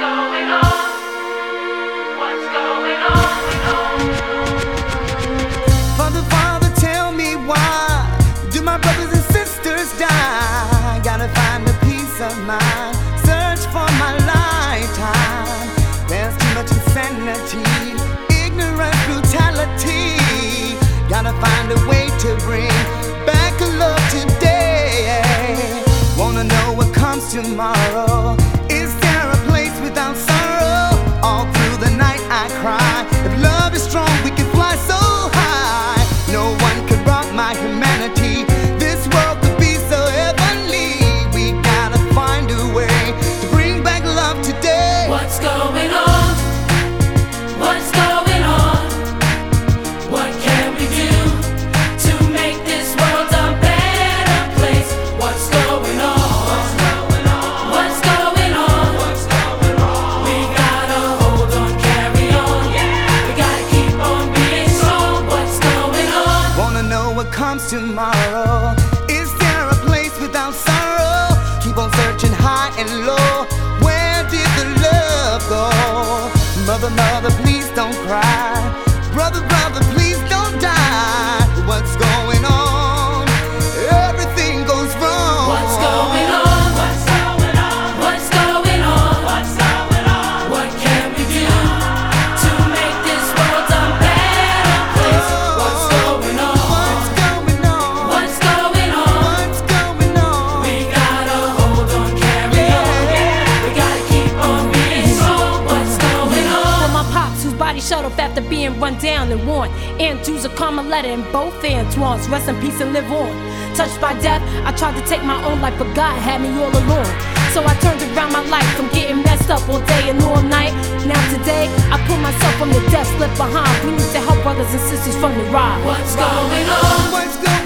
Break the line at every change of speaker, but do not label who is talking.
going on? What's going on?
Father, Father, tell me why do my brothers and sisters die? Gotta find a peace of mind, search for my lifetime. There's too much insanity, ignorance, brutality. Gotta find a way to bring back love today. Wanna know what comes tomorrow? Is there a place without sorrow? All through the night I cry. If love is strong, we can fly so high. No one could rock my humanity. This world could be so heavenly. We gotta find a way to bring back love today.
What's going on? What's going on? What can we do to make this world a better place? What's going on? What's going on? We gotta hold on, carry on. We gotta keep on being strong. What's going on?
Wanna know what comes tomorrow? Is there a place without sorrow? Keep on searching high and low. Where did the love go? Mother, mother, please don't cry. Brother, brother, please don't die. What's going on? Everything goes wrong.
What's going on? What's going on? What's going on? What's going on? What can we do to make this world a better place? What's going on?
What's going on?
What's going on?
What's going on?
We gotta hold on, carry on. We gotta keep on being strong. What's going on?
For my pops whose body shut off after being run down and worn. Andrews, a Carmeletta in both Antoines. Rest in peace and live on. Touched by death, I tried to take my own life, but God had me all alone. So I turned around my life from getting messed up all day and all night. Now today, I pull myself from the death left behind. We need to help brothers and sisters from the ride.
What's going on?
What's going